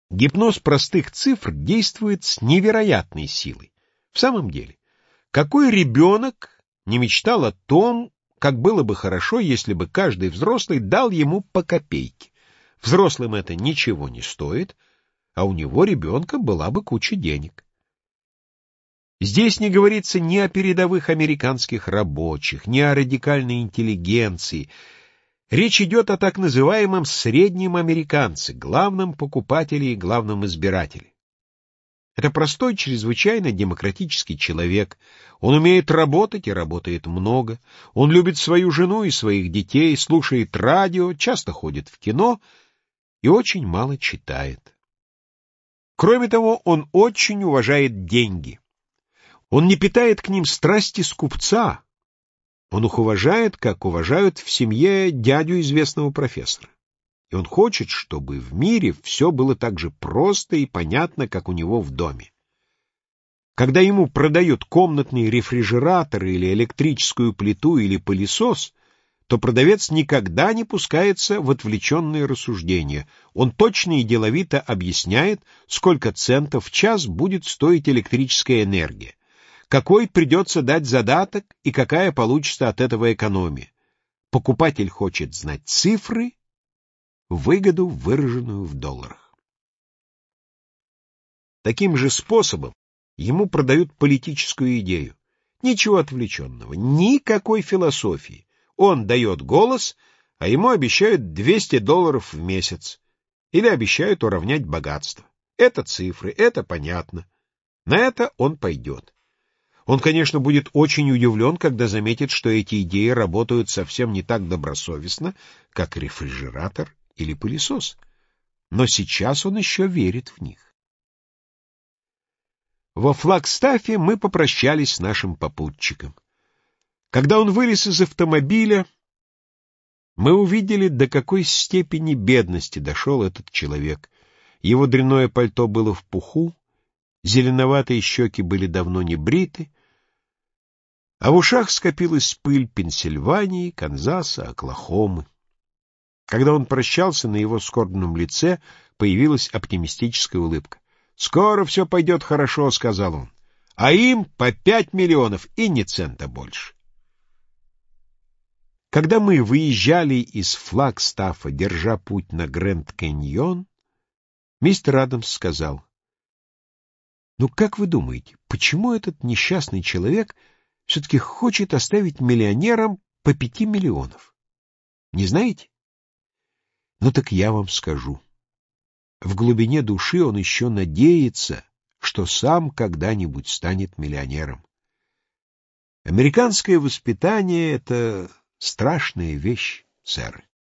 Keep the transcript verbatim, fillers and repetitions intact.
Гипноз простых цифр действует с невероятной силой. В самом деле, какой ребенок не мечтал о том, как было бы хорошо, если бы каждый взрослый дал ему по копейке? Взрослым это ничего не стоит, а у него, ребенка, была бы куча денег. Здесь не говорится ни о передовых американских рабочих, ни о радикальной интеллигенции. Речь идет о так называемом среднем американце, главном покупателе и главном избирателе. Это простой, чрезвычайно демократический человек. Он умеет работать и работает много. Он любит свою жену и своих детей, слушает радио, часто ходит в кино и очень мало читает. Кроме того, он очень уважает деньги. Он не питает к ним страсти скупца. Он их уважает, как уважают в семье дядю известного профессора. И он хочет, чтобы в мире все было так же просто и понятно, как у него в доме. Когда ему продают комнатный рефрижератор или электрическую плиту или пылесос, то продавец никогда не пускается в отвлеченные рассуждения. Он точно и деловито объясняет, сколько центов в час будет стоить электрическая энергия, какой придется дать задаток и какая получится от этого экономия. Покупатель хочет знать цифры, выгоду, выраженную в долларах. Таким же способом ему продают политическую идею. Ничего отвлеченного, никакой философии. Он дает голос, а ему обещают двести долларов в месяц. Или обещают уравнять богатство. Это цифры, это понятно. На это он пойдет. Он, конечно, будет очень удивлен, когда заметит, что эти идеи работают совсем не так добросовестно, как рефрижератор или пылесос. Но сейчас он еще верит в них. Во Флагстафе мы попрощались с нашим попутчиком. Когда он вылез из автомобиля, мы увидели, до какой степени бедности дошел этот человек. Его дрянное пальто было в пуху, зеленоватые щеки были давно не бриты, а в ушах скопилась пыль Пенсильвании, Канзаса, Оклахомы. Когда он прощался, на его скорбном лице появилась оптимистическая улыбка. «Скоро все пойдет хорошо», — сказал он, — «а им по пять миллионов и ни цента больше». Когда мы выезжали из Флагстафа, держа путь на Грэнд-Каньон, мистер Адамс сказал: «Ну, как вы думаете, почему этот несчастный человек все-таки хочет оставить миллионерам по пяти миллионов? Не знаете? Ну так я вам скажу. В глубине души он еще надеется, что сам когда-нибудь станет миллионером. Американское воспитание — это страшная вещь, сэр».